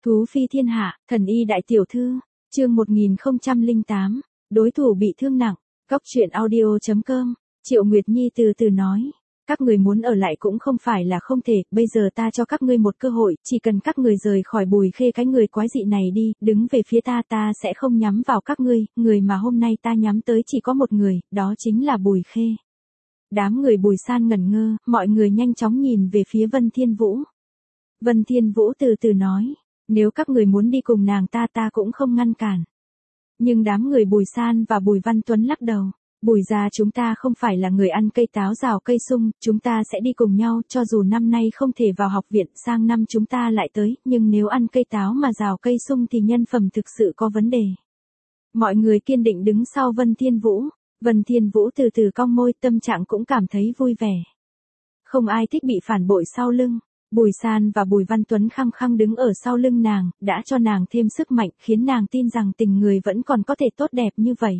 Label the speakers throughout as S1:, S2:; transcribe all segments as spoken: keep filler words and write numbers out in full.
S1: Thú phi thiên hạ, thần y đại tiểu thư, chương một nghìn không trăm lẻ tám, đối thủ bị thương nặng, Cóc truyện audio chấm com, Triệu Nguyệt Nhi từ từ nói. Các người muốn ở lại cũng không phải là không thể, bây giờ ta cho các ngươi một cơ hội, chỉ cần các người rời khỏi Bùi Khê cái người quái dị này đi, đứng về phía ta ta sẽ không nhắm vào các ngươi, người mà hôm nay ta nhắm tới chỉ có một người, đó chính là Bùi Khê. Đám người Bùi San ngẩn ngơ, mọi người nhanh chóng nhìn về phía Vân Thiên Vũ. Vân Thiên Vũ từ từ nói, nếu các người muốn đi cùng nàng ta ta cũng không ngăn cản. Nhưng đám người Bùi San và Bùi Văn Tuấn lắc đầu. Bùi gia chúng ta không phải là người ăn cây táo rào cây sung, chúng ta sẽ đi cùng nhau, cho dù năm nay không thể vào học viện, sang năm chúng ta lại tới, nhưng nếu ăn cây táo mà rào cây sung thì nhân phẩm thực sự có vấn đề. Mọi người kiên định đứng sau Vân Thiên Vũ, Vân Thiên Vũ từ từ cong môi, tâm trạng cũng cảm thấy vui vẻ. Không ai thích bị phản bội sau lưng. Bùi San và Bùi Văn Tuấn khăng khăng đứng ở sau lưng nàng, đã cho nàng thêm sức mạnh, khiến nàng tin rằng tình người vẫn còn có thể tốt đẹp như vậy.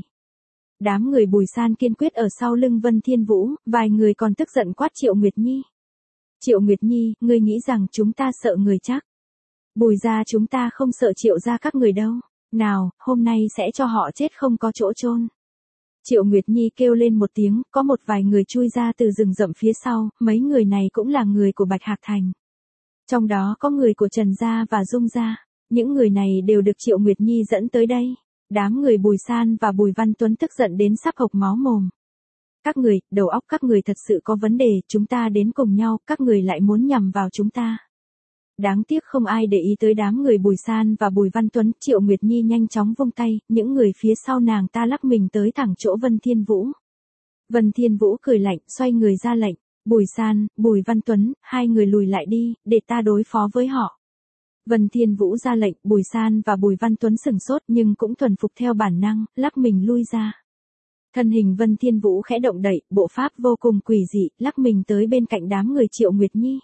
S1: Đám người Bùi San kiên quyết ở sau lưng Vân Thiên Vũ, vài người còn tức giận quát Triệu Nguyệt Nhi. Triệu Nguyệt Nhi, ngươi nghĩ rằng chúng ta sợ người chắc. Bùi gia chúng ta không sợ Triệu gia các người đâu. Nào, hôm nay sẽ cho họ chết không có chỗ chôn. Triệu Nguyệt Nhi kêu lên một tiếng, có một vài người chui ra từ rừng rậm phía sau, mấy người này cũng là người của Bạch Hạc Thành. Trong đó có người của Trần gia và Dung gia, những người này đều được Triệu Nguyệt Nhi dẫn tới đây. Đám người Bùi San và Bùi Văn Tuấn tức giận đến sắp hộc máu mồm. Các người, đầu óc các người thật sự có vấn đề, chúng ta đến cùng nhau, các người lại muốn nhằm vào chúng ta. Đáng tiếc không ai để ý tới đám người Bùi San và Bùi Văn Tuấn, Triệu Nguyệt Nhi nhanh chóng vung tay, những người phía sau nàng ta lắc mình tới thẳng chỗ Vân Thiên Vũ. Vân Thiên Vũ cười lạnh, xoay người ra lệnh, Bùi San, Bùi Văn Tuấn, hai người lùi lại đi, để ta đối phó với họ. Vân Thiên Vũ ra lệnh, Bùi San và Bùi Văn Tuấn sừng sốt nhưng cũng thuần phục theo bản năng, lắc mình lui ra. Thân hình Vân Thiên Vũ khẽ động đậy, bộ pháp vô cùng quỷ dị, lắc mình tới bên cạnh đám người Triệu Nguyệt Nhi.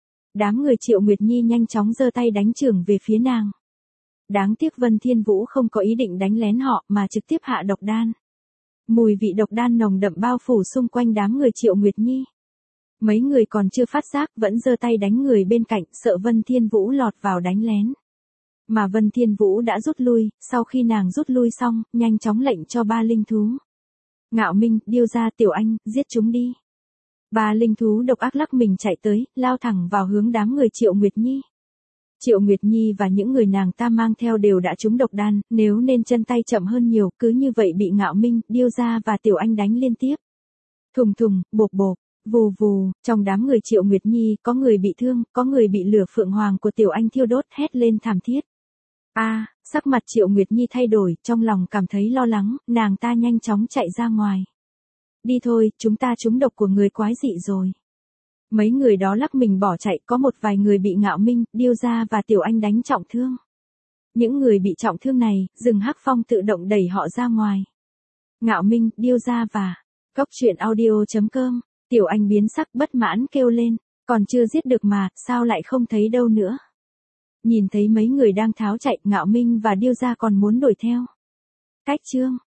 S1: Đám người Triệu Nguyệt Nhi nhanh chóng giơ tay đánh chưởng về phía nàng. Đáng tiếc Vân Thiên Vũ không có ý định đánh lén họ mà trực tiếp hạ độc đan. Mùi vị độc đan nồng đậm bao phủ xung quanh đám người Triệu Nguyệt Nhi. Mấy người còn chưa phát giác vẫn giơ tay đánh người bên cạnh, sợ Vân Thiên Vũ lọt vào đánh lén. Mà Vân Thiên Vũ đã rút lui, sau khi nàng rút lui xong, nhanh chóng lệnh cho ba linh thú. Ngạo Minh, Điêu Gia, Tiểu Anh, giết chúng đi. Ba linh thú độc ác lắc mình chạy tới, lao thẳng vào hướng đám người Triệu Nguyệt Nhi. Triệu Nguyệt Nhi và những người nàng ta mang theo đều đã trúng độc đan, nếu nên chân tay chậm hơn nhiều, cứ như vậy bị Ngạo Minh, Điêu Gia và Tiểu Anh đánh liên tiếp. Thùng thùng, bộp bộp. Vù vù, trong đám người Triệu Nguyệt Nhi, có người bị thương, có người bị lửa phượng hoàng của Tiểu Anh thiêu đốt, hét lên thảm thiết. A, à, sắc mặt Triệu Nguyệt Nhi thay đổi, trong lòng cảm thấy lo lắng, nàng ta nhanh chóng chạy ra ngoài. Đi thôi, chúng ta trúng độc của người quái dị rồi. Mấy người đó lắc mình bỏ chạy, có một vài người bị Ngạo Minh, Điêu Gia và Tiểu Anh đánh trọng thương. Những người bị trọng thương này, rừng Hắc Phong tự động đẩy họ ra ngoài. Ngạo Minh, Điêu Gia và Cóc truyện audio chấm com. Tiểu Anh biến sắc bất mãn kêu lên, còn chưa giết được mà, sao lại không thấy đâu nữa. Nhìn thấy mấy người đang tháo chạy, Ngạo Minh và Điêu Gia còn muốn đuổi theo. Cách chương.